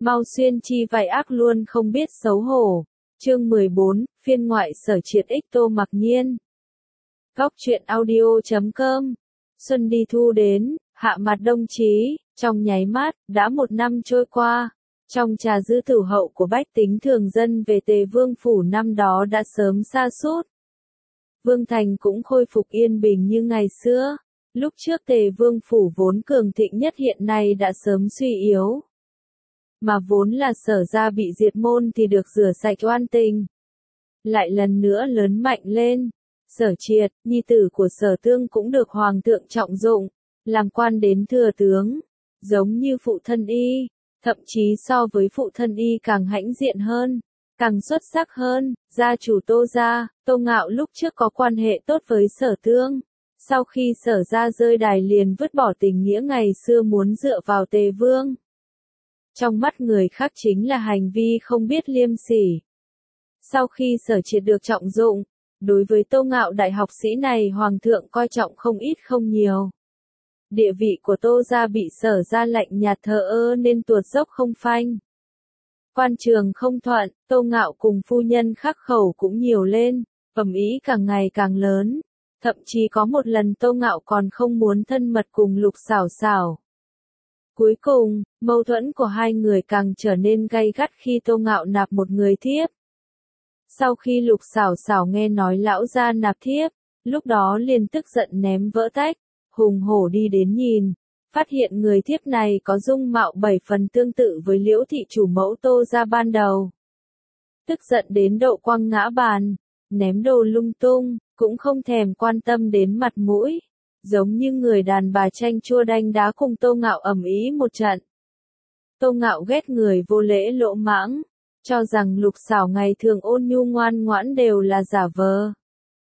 mau xuyên chi vải ác luôn không biết xấu hổ. Chương 14, phiên ngoại Sở Triệt Ích Tô Mặc Nhiên. Góc truyện audio.com. Xuân đi thu đến, hạ mặt đông chí, trong nháy mắt, đã 1 năm trôi qua. Trong trà dư tử hậu của bách tính thường dân về Tề Vương Phủ năm đó đã sớm sa sút. Vương Thành cũng khôi phục yên bình như ngày xưa. Lúc trước Tề Vương Phủ vốn cường thịnh nhất hiện nay đã sớm suy yếu. Mà vốn là Sở gia bị diệt môn thì được rửa sạch oan tình. Lại lần nữa lớn mạnh lên. Sở Triệt, nhi tử của Sở Tương cũng được Hoàng thượng trọng dụng, làm quan đến thừa tướng. Giống như phụ thân y, thậm chí so với phụ thân y càng hãnh diện hơn, càng xuất sắc hơn. Gia chủ Tô gia, Tô Ngạo lúc trước có quan hệ tốt với Sở Tương. Sau khi Sở gia rơi đài liền vứt bỏ tình nghĩa ngày xưa muốn dựa vào Tề Vương. Trong mắt người khác chính là hành vi không biết liêm sỉ. Sau khi Sở Triệt được trọng dụng, đối với Tô Ngạo đại học sĩ này Hoàng thượng coi trọng không ít không nhiều. Địa vị của Tô gia bị Sở gia lạnh nhạt thờ ơ nên tuột dốc không phanh. Quan trường không thuận, Tô Ngạo cùng phu nhân khắc khẩu cũng nhiều lên, ầm ĩ càng ngày càng lớn. Thậm chí có một lần Tô Ngạo còn không muốn thân mật cùng Lục Xảo Xảo. Cuối cùng, mâu thuẫn của hai người càng trở nên gay gắt khi Tô Ngạo nạp một người thiếp. Sau khi Lục Xảo Xảo nghe nói lão gia nạp thiếp, lúc đó liền tức giận ném vỡ tách, hùng hổ đi đến nhìn, phát hiện người thiếp này có dung mạo 7 phần tương tự với Liễu thị chủ mẫu Tô gia ban đầu. Tức giận đến độ quăng ngã bàn, ném đồ lung tung, cũng không thèm quan tâm đến mặt mũi, giống như người đàn bà chanh chua đanh đá cùng Tô Ngạo ầm ĩ một trận. Tô Ngạo ghét người vô lễ lỗ mãng, cho rằng Lục Xảo ngày thường ôn nhu ngoan ngoãn đều là giả vờ.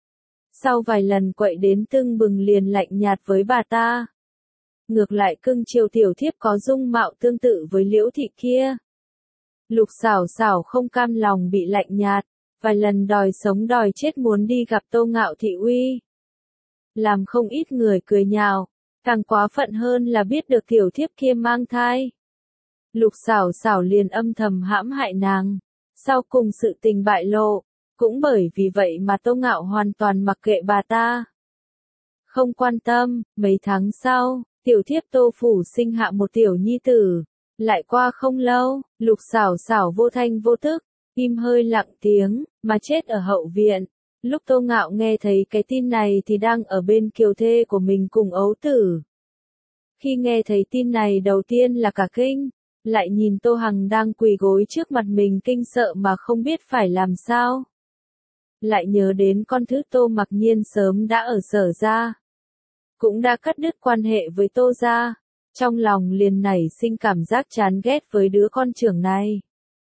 Sau vài lần quậy đến tưng bừng liền lạnh nhạt với bà ta. Ngược lại cưng chiều tiểu thiếp có dung mạo tương tự với Liễu thị kia. Lục Xảo Xảo không cam lòng bị lạnh nhạt, vài lần đòi sống đòi chết muốn đi gặp Tô Ngạo thị uy. Làm không ít người cười nhạo, càng quá phận hơn là biết được tiểu thiếp kia mang thai. Lục Xảo Xảo liền âm thầm hãm hại nàng, sau cùng sự tình bại lộ, cũng bởi vì vậy mà Tô Ngạo hoàn toàn mặc kệ bà ta. Không quan tâm, mấy tháng sau, tiểu thiếp Tô phủ sinh hạ một tiểu nhi tử, lại qua không lâu, Lục Xảo Xảo vô thanh vô tức, im hơi lặng tiếng, mà chết ở hậu viện. Lúc Tô Ngạo nghe thấy cái tin này thì đang ở bên kiều thê của mình cùng ấu tử. Khi nghe thấy tin này đầu tiên là cả kinh, lại nhìn Tô Hằng đang quỳ gối trước mặt mình kinh sợ mà không biết phải làm sao. Lại nhớ đến con thứ Tô Mặc Nhiên sớm đã ở Sở gia, cũng đã cắt đứt quan hệ với Tô gia, trong lòng liền nảy sinh cảm giác chán ghét với đứa con trưởng này.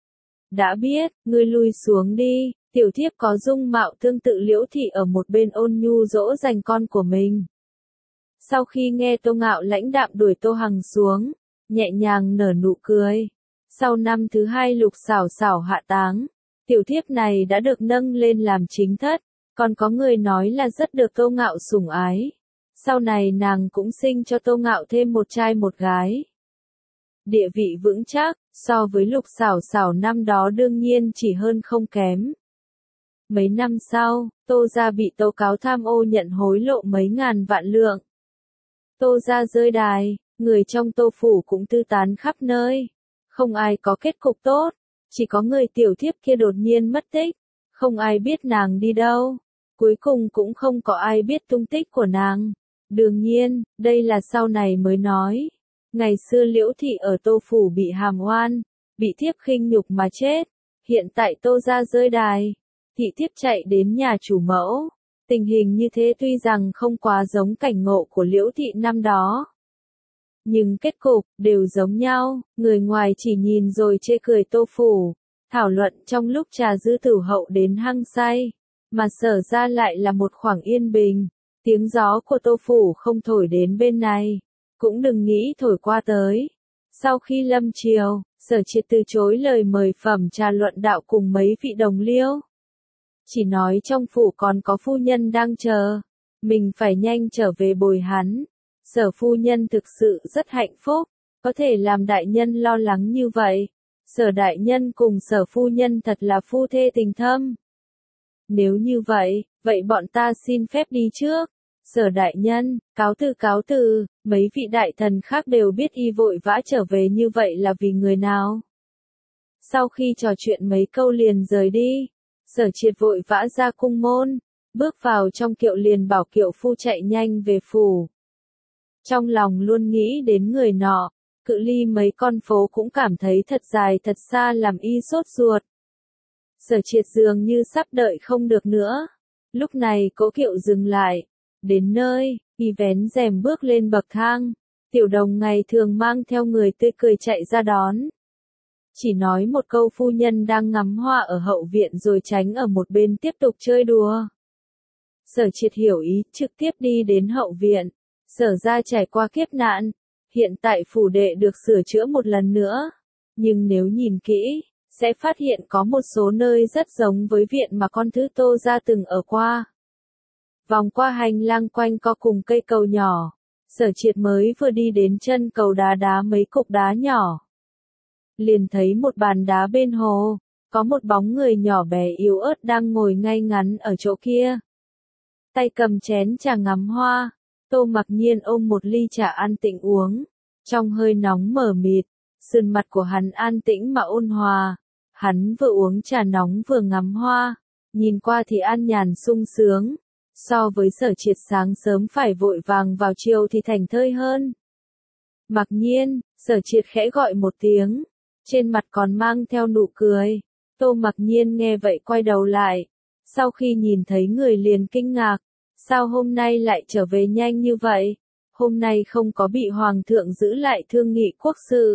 Đã biết, ngươi lui xuống đi. Tiểu thiếp có dung mạo tương tự Liễu thị ở một bên ôn nhu dỗ dành con của mình. Sau khi nghe Tô Ngạo lãnh đạm đuổi Tô Hằng xuống, nhẹ nhàng nở nụ cười. Sau năm thứ 2 Lục Xảo Xảo hạ táng, tiểu thiếp này đã được nâng lên làm chính thất, còn có người nói là rất được Tô Ngạo sủng ái. Sau này nàng cũng sinh cho Tô Ngạo thêm một trai một gái. Địa vị vững chắc, so với Lục Xảo Xảo năm đó đương nhiên chỉ hơn không kém. Mấy năm sau, Tô gia bị tố cáo tham ô nhận hối lộ mấy ngàn vạn lượng. Tô gia rơi đài, người trong Tô phủ cũng tư tán khắp nơi. Không ai có kết cục tốt, chỉ có người tiểu thiếp kia đột nhiên mất tích, không ai biết nàng đi đâu. Cuối cùng cũng không có ai biết tung tích của nàng. Đương nhiên, đây là sau này mới nói. Ngày xưa Liễu thị ở Tô phủ bị hàm oan, bị thiếp khinh nhục mà chết. Hiện tại Tô gia rơi đài, thị thiếp chạy đến nhà chủ mẫu. Tình hình như thế tuy rằng không quá giống cảnh ngộ của Liễu thị năm đó, nhưng kết cục đều giống nhau. Người ngoài chỉ nhìn rồi chê cười Tô phủ, thảo luận trong lúc trà dư tử hậu đến hăng say, mà Sở ra lại là một khoảng yên bình. Tiếng gió của Tô phủ không thổi đến bên này, cũng đừng nghĩ thổi qua tới. Sau khi lâm chiều, Sở Triệt từ chối lời mời phẩm trà luận đạo cùng mấy vị đồng liêu. Chỉ nói trong phủ còn có phu nhân đang chờ, mình phải nhanh trở về bồi hắn. Sở phu nhân thực sự rất hạnh phúc, có thể làm đại nhân lo lắng như vậy. Sở đại nhân cùng Sở phu nhân thật là phu thê tình thâm. Nếu như vậy, vậy bọn ta xin phép đi trước. Sở đại nhân, cáo từ, mấy vị đại thần khác đều biết y vội vã trở về như vậy là vì người nào. Sau khi trò chuyện mấy câu liền rời đi, Sở Triệt vội vã ra cung môn, bước vào trong kiệu liền bảo kiệu phu chạy nhanh về phủ. Trong lòng luôn nghĩ đến người nọ, cự ly mấy con phố cũng cảm thấy thật dài thật xa làm y sốt ruột. Sở Triệt dường như sắp đợi không được nữa. Lúc này cỗ kiệu dừng lại, đến nơi, y vén rèm bước lên bậc thang. Tiểu Đồng ngày thường mang theo người tươi cười chạy ra đón. Chỉ nói một câu phu nhân đang ngắm hoa ở hậu viện rồi tránh ở một bên tiếp tục chơi đùa. Sở Triệt hiểu ý, trực tiếp đi đến hậu viện. Sở ra trải qua kiếp nạn, hiện tại phủ đệ được sửa chữa một lần nữa. Nhưng nếu nhìn kỹ, sẽ phát hiện có một số nơi rất giống với viện mà con thứ Tô gia từng ở qua. Vòng qua hành lang quanh co cùng cây cầu nhỏ, Sở Triệt mới vừa đi đến chân cầu đá đá mấy cục đá nhỏ. Liền thấy một bàn đá bên hồ, có một bóng người nhỏ bé yếu ớt đang ngồi ngay ngắn ở chỗ kia. Tay cầm chén trà ngắm hoa, Tô Mặc Nhiên ôm một ly trà an tĩnh uống, trong hơi nóng mờ mịt, sườn mặt của hắn an tĩnh mà ôn hòa. Hắn vừa uống trà nóng vừa ngắm hoa, nhìn qua thì an nhàn sung sướng, so với Sở Triệt sáng sớm phải vội vàng vào chiều thì thành thơi hơn. Mặc Nhiên, Sở Triệt khẽ gọi một tiếng, trên mặt còn mang theo nụ cười. Tô Mặc Nhiên nghe vậy quay đầu lại, sau khi nhìn thấy người liền kinh ngạc, sao hôm nay lại trở về nhanh như vậy, hôm nay không có bị Hoàng thượng giữ lại thương nghị quốc sự.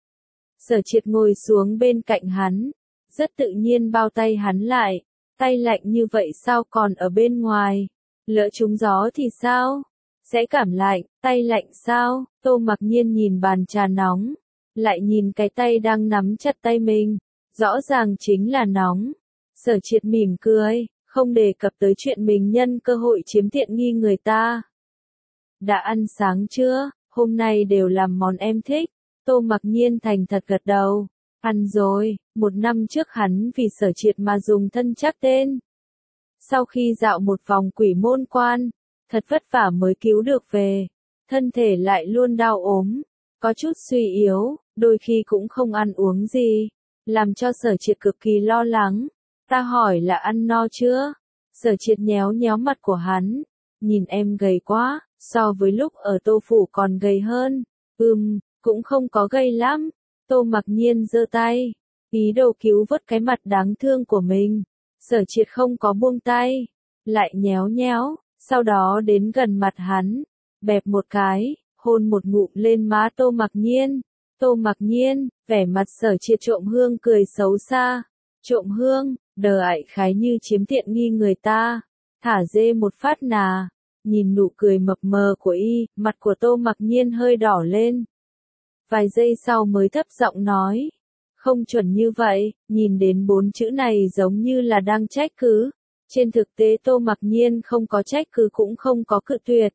Sở Triệt ngồi xuống bên cạnh hắn, rất tự nhiên bao tay hắn lại, tay lạnh như vậy sao còn ở bên ngoài, lỡ trúng gió thì sao, sẽ cảm lạnh, tay lạnh sao, Tô Mặc Nhiên nhìn bàn trà nóng, lại nhìn cái tay đang nắm chặt tay mình, rõ ràng chính là nóng. Sở Triệt mỉm cười, không đề cập tới chuyện mình nhân cơ hội chiếm tiện nghi người ta. Đã ăn sáng chưa, hôm nay đều làm món em thích. Tô Mặc Nhiên thành thật gật đầu. Ăn rồi, một năm trước hắn vì Sở Triệt mà dùng thân trắc tên. Sau khi dạo một vòng quỷ môn quan, thật vất vả mới cứu được về. Thân thể lại luôn đau ốm, có chút suy yếu, đôi khi cũng không ăn uống gì, làm cho Sở Triệt cực kỳ lo lắng. Ta hỏi là ăn no chưa? Sở Triệt nhéo nhéo mặt của hắn, nhìn em gầy quá, so với lúc ở Tô phủ còn gầy hơn. Cũng không có gầy lắm. Tô Mặc Nhiên giơ tay, ý đồ cứu vớt cái mặt đáng thương của mình. Sở Triệt không có buông tay, lại nhéo nhéo, sau đó đến gần mặt hắn, bẹp một cái, hôn một ngụm lên má Tô Mặc Nhiên. Tô Mặc Nhiên, vẻ mặt Sở Triệt trộm hương cười xấu xa. Trộm hương, đờ ại khái như chiếm tiện nghi người ta, thả dê một phát nà. Nhìn nụ cười mập mờ của y, mặt của Tô Mặc Nhiên hơi đỏ lên. Vài giây sau mới thấp giọng nói, không chuẩn như vậy, nhìn đến 4 chữ này giống như là đang trách cứ. Trên thực tế Tô Mặc Nhiên không có trách cứ cũng không có cự tuyệt.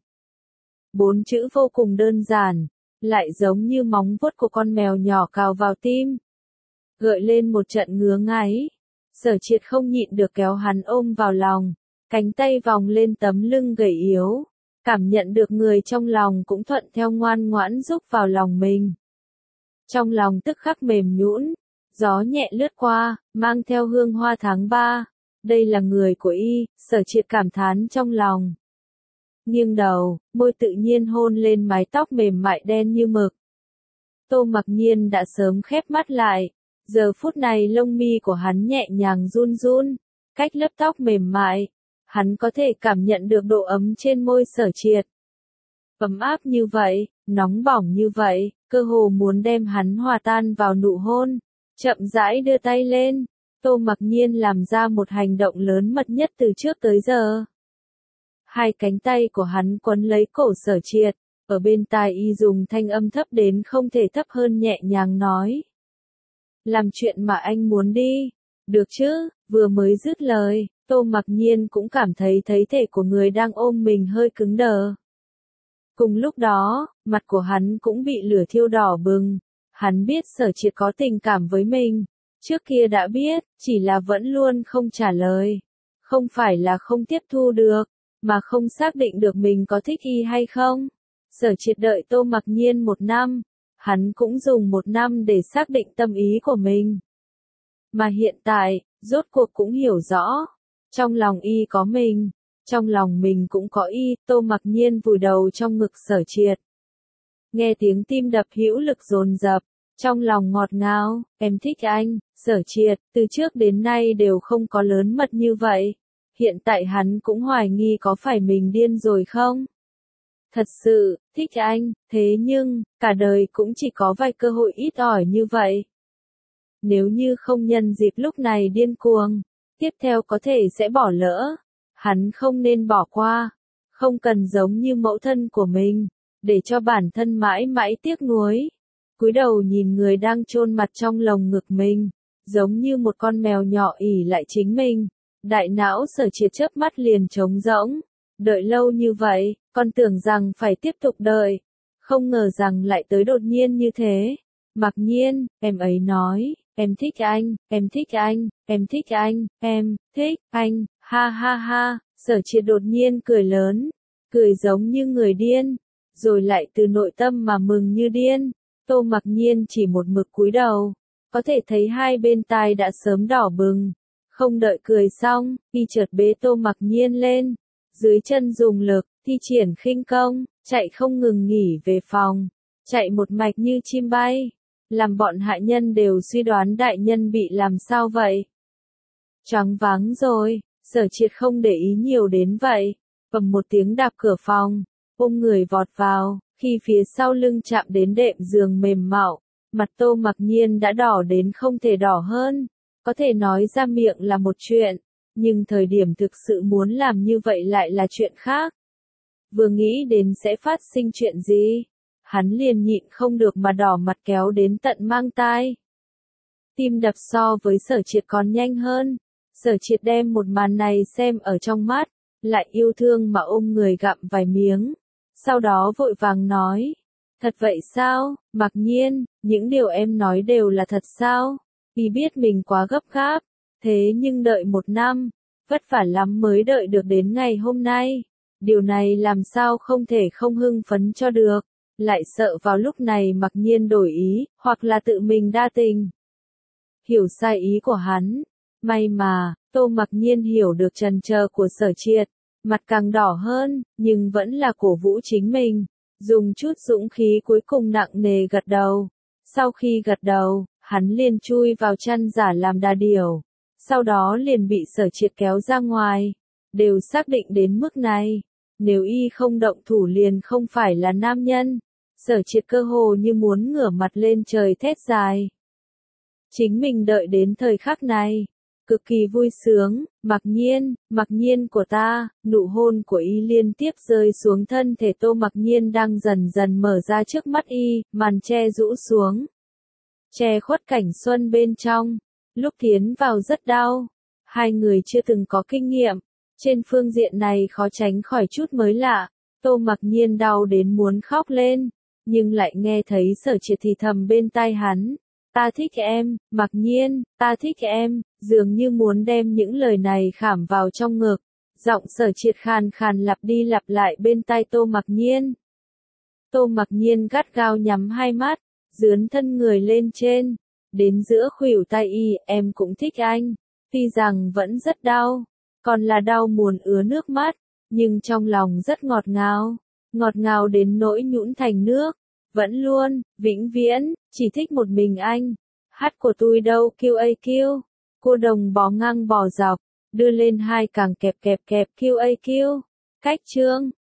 4 chữ vô cùng đơn giản, lại giống như móng vuốt của con mèo nhỏ cào vào tim, gợi lên một trận ngứa ngáy. Sở Triệt không nhịn được kéo hắn ôm vào lòng, cánh tay vòng lên tấm lưng gầy yếu, cảm nhận được người trong lòng cũng thuận theo ngoan ngoãn rúc vào lòng mình. Trong lòng tức khắc mềm nhũn, gió nhẹ lướt qua, mang theo hương hoa tháng 3. Đây là người của y, Sở Triệt cảm thán trong lòng. Nghiêng đầu, môi tự nhiên hôn lên mái tóc mềm mại đen như mực. Tô Mặc Nhiên đã sớm khép mắt lại, giờ phút này lông mi của hắn nhẹ nhàng run run, cách lớp tóc mềm mại, hắn có thể cảm nhận được độ ấm trên môi Sở Triệt. Ấm áp như vậy, nóng bỏng như vậy, cơ hồ muốn đem hắn hòa tan vào nụ hôn. Chậm rãi đưa tay lên, Tô Mặc Nhiên làm ra một hành động lớn mật nhất từ trước tới giờ. Hai cánh tay của hắn quấn lấy cổ Sở Triệt, ở bên tai y dùng thanh âm thấp đến không thể thấp hơn nhẹ nhàng nói. Làm chuyện mà anh muốn đi, được chứ? Vừa mới dứt lời, Tô Mặc Nhiên cũng cảm thấy thể của người đang ôm mình hơi cứng đờ. Cùng lúc đó, mặt của hắn cũng bị lửa thiêu đỏ bừng, Hắn biết Sở Triệt có tình cảm với mình. Trước kia đã biết, chỉ là vẫn luôn không trả lời. Không phải là không tiếp thu được, mà không xác định được mình có thích y hay không. Sở Triệt đợi Tô Mặc Nhiên 1 năm, hắn cũng dùng 1 năm để xác định tâm ý của mình. Mà hiện tại, rốt cuộc cũng hiểu rõ, trong lòng y có mình, trong lòng mình cũng có y. Tô Mặc Nhiên vùi đầu trong ngực Sở Triệt. Nghe tiếng tim đập hữu lực dồn dập, trong lòng ngọt ngào, em thích anh. Sở Triệt, từ trước đến nay đều không có lớn mật như vậy. Hiện tại hắn cũng hoài nghi có phải mình điên rồi không? Thật sự, thích anh, thế nhưng, cả đời cũng chỉ có vài cơ hội ít ỏi như vậy. Nếu như không nhân dịp lúc này điên cuồng, tiếp theo có thể sẽ bỏ lỡ. Hắn không nên bỏ qua, không cần giống như mẫu thân của mình, để cho bản thân mãi mãi tiếc nuối. Cúi đầu nhìn người đang chôn mặt trong lồng ngực mình, giống như một con mèo nhỏ ỉ lại chính mình. Đại não Sở Triệt chớp mắt liền trống rỗng. Đợi lâu như vậy, con tưởng rằng phải tiếp tục đợi. Không ngờ rằng lại tới đột nhiên như thế. Mặc Nhiên, em ấy nói, em thích anh, em thích anh, em thích anh, em thích anh, ha ha ha. Sở Triệt đột nhiên cười lớn, cười giống như người điên, rồi lại từ nội tâm mà mừng như điên. Tô Mặc Nhiên chỉ một mực cúi đầu, có thể thấy hai bên tai đã sớm đỏ bừng. Không đợi cười xong, y chợt bế Tô Mặc Nhiên lên, dưới chân dùng lực, thi triển khinh công, chạy không ngừng nghỉ về phòng, chạy một mạch như chim bay, làm bọn hạ nhân đều suy đoán đại nhân bị làm sao vậy. Choáng váng rồi, Sở Triệt không để ý nhiều đến vậy, bầm một tiếng đạp cửa phòng, ôm người vọt vào, khi phía sau lưng chạm đến đệm giường mềm mại, mặt Tô Mặc Nhiên đã đỏ đến không thể đỏ hơn. Có thể nói ra miệng là một chuyện, nhưng thời điểm thực sự muốn làm như vậy lại là chuyện khác. Vừa nghĩ đến sẽ phát sinh chuyện gì, hắn liền nhịn không được mà đỏ mặt kéo đến tận mang tai. Tim đập so với Sở Triệt còn nhanh hơn. Sở Triệt đem một màn này xem ở trong mắt, lại yêu thương mà ôm người gặm vài miếng. Sau đó vội vàng nói, thật vậy sao, Mặc Nhiên, những điều em nói đều là thật sao? Y biết mình quá gấp gáp, thế nhưng đợi 1 năm, vất vả lắm mới đợi được đến ngày hôm nay. Điều này làm sao không thể không hưng phấn cho được, lại sợ vào lúc này Mặc Nhiên đổi ý, hoặc là tự mình đa tình. Hiểu sai ý của hắn, may mà, Tô Mặc Nhiên hiểu được trần chờ của Sở Triệt, mặt càng đỏ hơn, nhưng vẫn là cổ vũ chính mình, dùng chút dũng khí cuối cùng nặng nề gật đầu. Sau khi gật đầu, hắn liền chui vào chăn giả làm đà điểu, sau đó liền bị Sở Triệt kéo ra ngoài. Đều xác định đến mức này, nếu y không động thủ liền không phải là nam nhân. Sở Triệt cơ hồ như muốn ngửa mặt lên trời thét dài. Chính mình đợi đến thời khắc này, cực kỳ vui sướng. Mặc Nhiên của ta. Nụ hôn của y liên tiếp rơi xuống thân thể Tô Mặc Nhiên đang dần dần mở ra trước mắt y, màn che rũ xuống, che khuất cảnh xuân bên trong. Lúc tiến vào rất đau, hai người chưa từng có kinh nghiệm, trên phương diện này khó tránh khỏi chút mới lạ. Tô Mặc Nhiên đau đến muốn khóc lên, nhưng lại nghe thấy Sở Triệt thì thầm bên tai hắn, ta thích em, Mặc Nhiên, ta thích em, dường như muốn đem những lời này khảm vào trong ngực. Giọng Sở Triệt khàn khàn lặp đi lặp lại bên tai Tô Mặc Nhiên. Tô Mặc Nhiên gắt gao nhắm hai mắt, dướn thân người lên trên, đến giữa khuỷu tay y, em cũng thích anh. Tuy rằng vẫn rất đau, còn là đau muốn ứa nước mắt, nhưng trong lòng rất ngọt ngào đến nỗi nhũn thành nước. Vẫn luôn, vĩnh viễn, chỉ thích một mình anh. Hát của tôi đâu QAQ, cô đồng bó ngang bò dọc, đưa lên hai càng kẹp QAQ. Cách chương